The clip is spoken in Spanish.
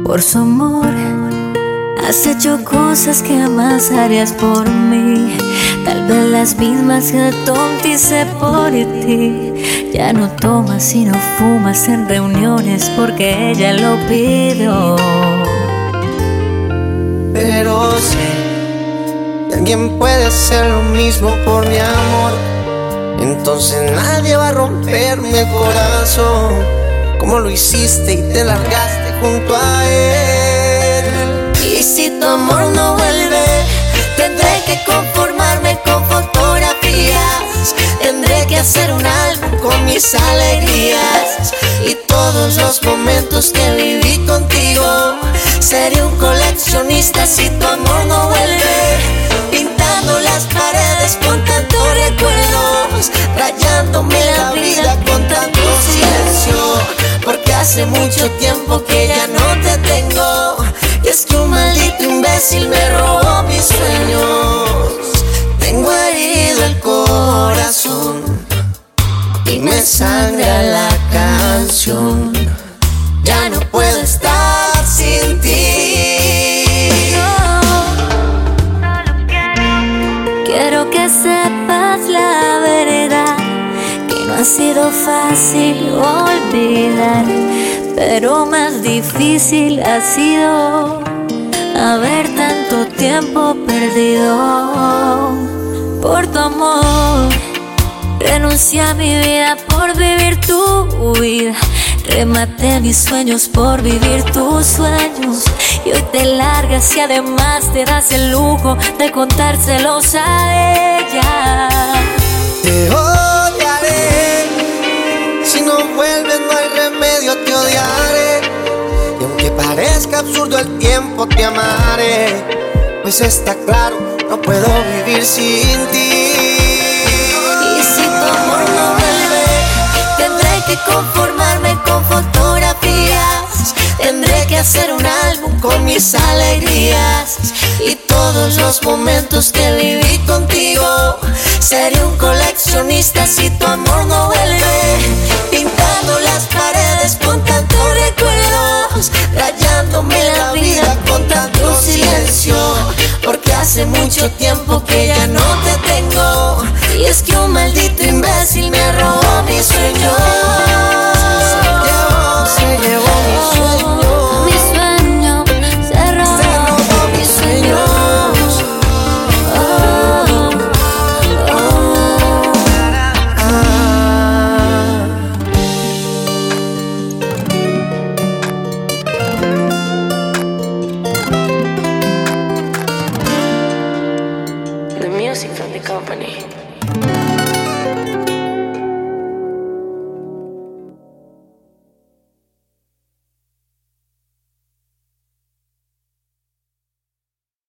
Por su amor has hecho cosas que jamás harías por mí, tal vez las mismas que tontice por ti. Ya no tomas y no fumas en reuniones porque ella lo pidió. Pero sé que alguien puede hacer lo mismo por mi amor, entonces nadie va a romperme el corazón como lo hiciste y te largaste junto a él. Y si tu amor no vuelve, tendré que conformarme con fotografías. Tendré que hacer un álbum con mis alegrías y todos los momentos que viví contigo. Seré un coleccionista si tu amor no vuelve, pintando las paredes con tantos recuerdos, rayándome la vida con tanto silencio, porque hace mucho tiempo que ya no te tengo. Y es que un maldito imbécil me robó mis sueños. Tengo herido el corazón y me sangra la canción. Ya no puedo estar sin ti. Quiero que sepas la verdad, que no ha sido fácil olvidar, pero más difícil ha sido haber tanto tiempo perdido. Por tu amor renuncié a mi vida por vivir tu vida, rematé mis sueños por vivir tus sueños. Y hoy te largas y además te das el lujo de contárselos a ella. Te odiaré, si no vuelves no hay remedio, te odiaré. Y aunque parezca absurdo el tiempo te amaré, pues está claro, no puedo vivir sin ti. Y si tu amor no vuelve, tendré que conformarme con fotografías. Tendré que hacer un álbum con mis alegrías y todos los momentos que viví contigo. Seré un coleccionista si tu amor no vuelve,